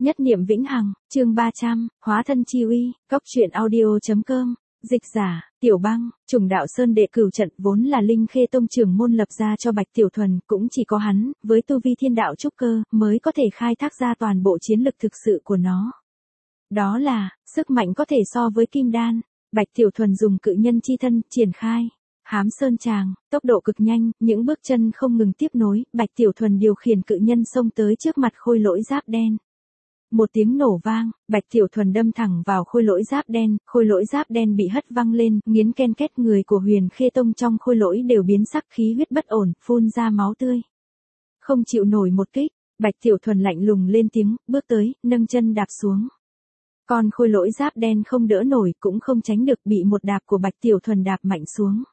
Nhất niệm vĩnh hằng, chương 300, hóa thân chi uy, cốc truyện audio.com, dịch giả, Tiểu Băng, Trùng Đạo Sơn đệ cửu trận vốn là Linh Khê Tông trưởng môn lập ra cho Bạch Tiểu Thuần, cũng chỉ có hắn, với tu vi thiên đạo trúc cơ, mới có thể khai thác ra toàn bộ chiến lực thực sự của nó. Đó là, sức mạnh có thể so với kim đan. Bạch Tiểu Thuần dùng cự nhân chi thân, triển khai. Hám sơn tràng, tốc độ cực nhanh, những bước chân không ngừng tiếp nối, Bạch Tiểu Thuần điều khiển cự nhân xông tới trước mặt khôi lỗi giáp đen. Một tiếng nổ vang, Bạch Tiểu Thuần đâm thẳng vào khôi lỗi giáp đen bị hất văng lên, nghiến ken két, người của Huyền Khê Tông trong khôi lỗi đều biến sắc, khí huyết bất ổn, phun ra máu tươi. Không chịu nổi một kích, Bạch Tiểu Thuần lạnh lùng lên tiếng, bước tới, nâng chân đạp xuống. Còn khôi lỗi giáp đen không đỡ nổi, cũng không tránh được, bị một đạp của Bạch Tiểu Thuần đạp mạnh xuống.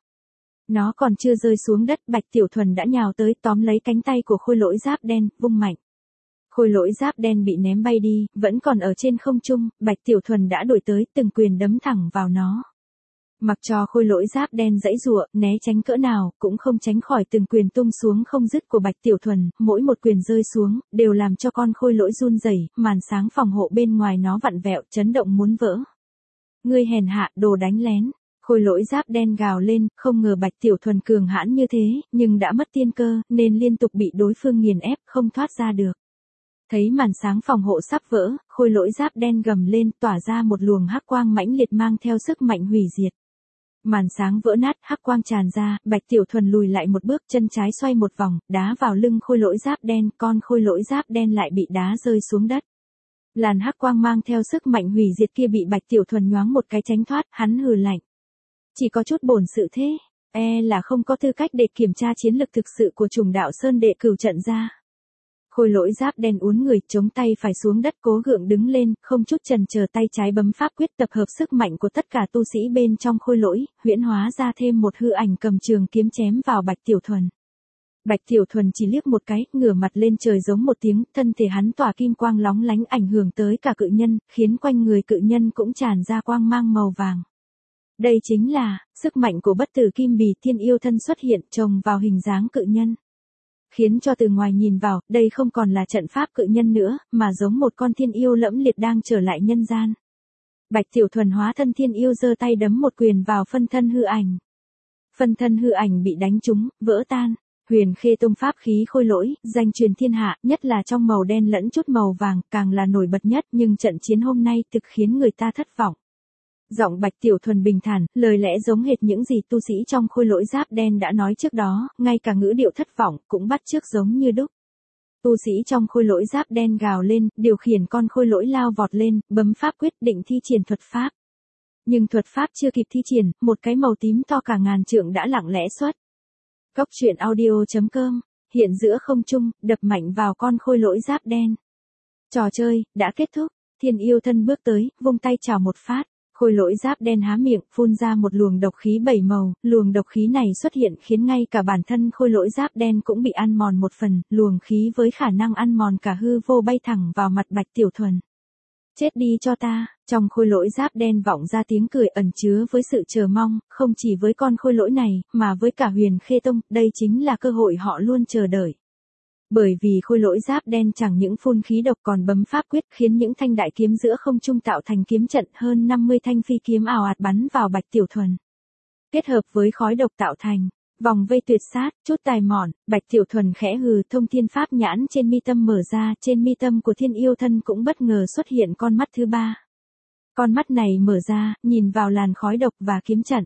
Nó còn chưa rơi xuống đất, Bạch Tiểu Thuần đã nhào tới, tóm lấy cánh tay của khôi lỗi giáp đen, vung mạnh. Khôi lỗi giáp đen bị ném bay đi, vẫn còn ở trên không trung, Bạch Tiểu Thuần đã đuổi tới, từng quyền đấm thẳng vào nó. Mặc cho khôi lỗi giáp đen giãy giụa, né tránh cỡ nào, cũng không tránh khỏi từng quyền tung xuống không dứt của Bạch Tiểu Thuần, mỗi một quyền rơi xuống, đều làm cho con khôi lỗi run rẩy, màn sáng phòng hộ bên ngoài nó vặn vẹo, chấn động muốn vỡ. Ngươi hèn hạ, đồ đánh lén. Khôi lỗi giáp đen gào lên, không ngờ Bạch Tiểu Thuần cường hãn như thế, nhưng đã mất tiên cơ, nên liên tục bị đối phương nghiền ép, không thoát ra được. Thấy màn sáng phòng hộ sắp vỡ, khôi lỗi giáp đen gầm lên, tỏa ra một luồng hắc quang mãnh liệt mang theo sức mạnh hủy diệt. Màn sáng vỡ nát, hắc quang tràn ra, Bạch Tiểu Thuần lùi lại một bước, chân trái xoay một vòng, đá vào lưng khôi lỗi giáp đen, con khôi lỗi giáp đen lại bị đá rơi xuống đất. Làn hắc quang mang theo sức mạnh hủy diệt kia bị Bạch Tiểu Thuần nhoáng một cái tránh thoát, hắn hừ lạnh. Chỉ có chút bổn sự thế, là không có tư cách để kiểm tra chiến lực thực sự của Trùng Đạo Sơn đệ cửu trận ra. Khôi lỗi giáp đen uốn người, chống tay phải xuống đất, cố gượng đứng lên, không chút chần chờ, tay trái bấm pháp quyết, tập hợp sức mạnh của tất cả tu sĩ bên trong khôi lỗi, huyễn hóa ra thêm một hư ảnh cầm trường kiếm chém vào Bạch Tiểu Thuần. Bạch Tiểu Thuần chỉ liếc một cái, ngửa mặt lên trời giống một tiếng, thân thể hắn tỏa kim quang lóng lánh ảnh hưởng tới cả cự nhân, khiến quanh người cự nhân cũng tràn ra quang mang màu vàng. Đây chính là sức mạnh của bất tử kim bì thiên yêu thân xuất hiện, trồng vào hình dáng cự nhân. Khiến cho từ ngoài nhìn vào, đây không còn là trận pháp cự nhân nữa, mà giống một con thiên yêu lẫm liệt đang trở lại nhân gian. Bạch Tiểu Thuần hóa thân thiên yêu giơ tay đấm một quyền vào phân thân hư ảnh. Phân thân hư ảnh bị đánh trúng, vỡ tan. Huyền Khê Tông pháp khí khôi lỗi, danh truyền thiên hạ, nhất là trong màu đen lẫn chút màu vàng, càng là nổi bật nhất, nhưng trận chiến hôm nay thực khiến người ta thất vọng. Giọng Bạch Tiểu Thuần bình thản, lời lẽ giống hệt những gì tu sĩ trong khôi lỗi giáp đen đã nói trước đó, ngay cả ngữ điệu thất vọng cũng bắt chước giống như đúc. Tu sĩ trong khôi lỗi giáp đen gào lên, điều khiển con khôi lỗi lao vọt lên, bấm pháp quyết định thi triển thuật pháp. Nhưng thuật pháp chưa kịp thi triển, một cái màu tím to cả ngàn trượng đã lặng lẽ xuất. Cốc truyện audio.com, hiện giữa không trung, đập mạnh vào con khôi lỗi giáp đen. Trò chơi đã kết thúc, thiên yêu thân bước tới, vung tay chào một phát. Khôi lỗi giáp đen há miệng, phun ra một luồng độc khí 7 màu, luồng độc khí này xuất hiện khiến ngay cả bản thân khôi lỗi giáp đen cũng bị ăn mòn một phần, luồng khí với khả năng ăn mòn cả hư vô bay thẳng vào mặt Bạch Tiểu Thuần. Chết đi cho ta, trong khôi lỗi giáp đen vọng ra tiếng cười ẩn chứa với sự chờ mong, không chỉ với con khôi lỗi này, mà với cả Huyền Khê Tông, đây chính là cơ hội họ luôn chờ đợi. Bởi vì khôi lỗi giáp đen chẳng những phun khí độc còn bấm pháp quyết, khiến những thanh đại kiếm giữa không trung tạo thành kiếm trận, hơn 50 thanh phi kiếm ào ạt bắn vào Bạch Tiểu Thuần. Kết hợp với khói độc tạo thành vòng vây tuyệt sát, chút tài mọn, Bạch Tiểu Thuần khẽ hừ, thông thiên pháp nhãn trên mi tâm mở ra, trên mi tâm của thiên yêu thân cũng bất ngờ xuất hiện con mắt thứ ba. Con mắt này mở ra, nhìn vào làn khói độc và kiếm trận.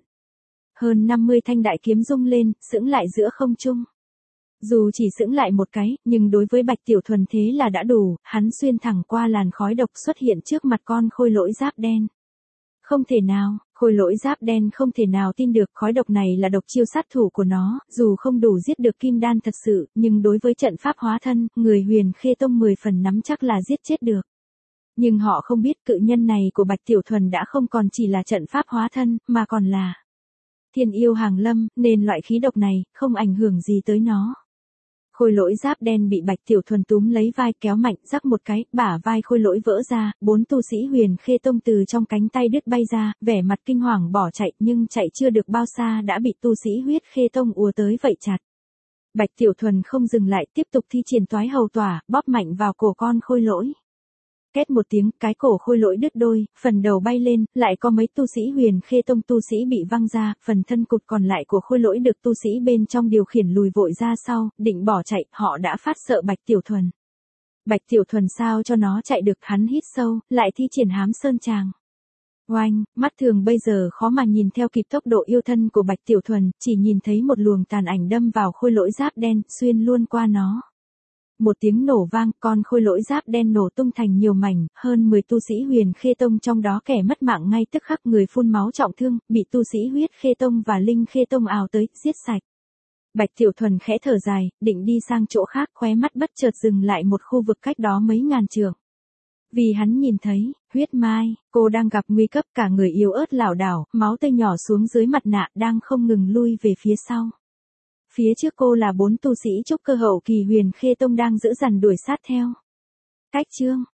Hơn 50 thanh đại kiếm rung lên, sững lại giữa không trung. Dù chỉ sững lại một cái, nhưng đối với Bạch Tiểu Thuần thế là đã đủ, hắn xuyên thẳng qua làn khói độc xuất hiện trước mặt con khôi lỗi giáp đen. Không thể nào, khôi lỗi giáp đen không thể nào tin được khói độc này là độc chiêu sát thủ của nó, dù không đủ giết được kim đan thật sự, nhưng đối với trận pháp hóa thân, người Huyền Khê Tông 10 phần nắm chắc là giết chết được. Nhưng họ không biết cự nhân này của Bạch Tiểu Thuần đã không còn chỉ là trận pháp hóa thân, mà còn là thiên yêu hàng lâm, nên loại khí độc này không ảnh hưởng gì tới nó. Khôi lỗi giáp đen bị Bạch Tiểu Thuần túm lấy vai kéo mạnh, rắc một cái, bả vai khôi lỗi vỡ ra, 4 tu sĩ Huyền Khê Tông từ trong cánh tay đứt bay ra, vẻ mặt kinh hoàng bỏ chạy, nhưng chạy chưa được bao xa đã bị tu sĩ Huyết Khê Tông ùa tới vây chặt. Bạch Tiểu Thuần không dừng lại, tiếp tục thi triển toái hầu tỏa, bóp mạnh vào cổ con khôi lỗi. Két một tiếng, cái cổ khôi lỗi đứt đôi, phần đầu bay lên, lại có mấy tu sĩ Huyền Khê Tông tu sĩ bị văng ra, phần thân cụt còn lại của khôi lỗi được tu sĩ bên trong điều khiển lùi vội ra sau, định bỏ chạy, họ đã phát sợ Bạch Tiểu Thuần. Bạch Tiểu Thuần sao cho nó chạy được, hắn hít sâu, lại thi triển Hám Sơn Tràng. Oanh, mắt thường bây giờ khó mà nhìn theo kịp tốc độ yêu thân của Bạch Tiểu Thuần, chỉ nhìn thấy một luồng tàn ảnh đâm vào khôi lỗi giáp đen, xuyên luôn qua nó. Một tiếng nổ vang, con khôi lỗi giáp đen nổ tung thành nhiều mảnh, hơn 10 tu sĩ Huyền Khê Tông trong đó kẻ mất mạng ngay tức khắc, người phun máu trọng thương, bị tu sĩ Huyết Khê Tông và Linh Khê Tông ào tới, giết sạch. Bạch Tiểu Thuần khẽ thở dài, định đi sang chỗ khác, khóe mắt bất chợt dừng lại một khu vực cách đó mấy ngàn trượng. Vì hắn nhìn thấy, Huyết Mai, cô đang gặp nguy cấp, cả người yếu ớt lảo đảo, máu tươi nhỏ xuống dưới mặt nạ, đang không ngừng lui về phía sau. Phía trước cô là 4 tu sĩ trúc cơ hậu kỳ Huyền Khê Tông đang giữ dằn đuổi sát theo. Cách chương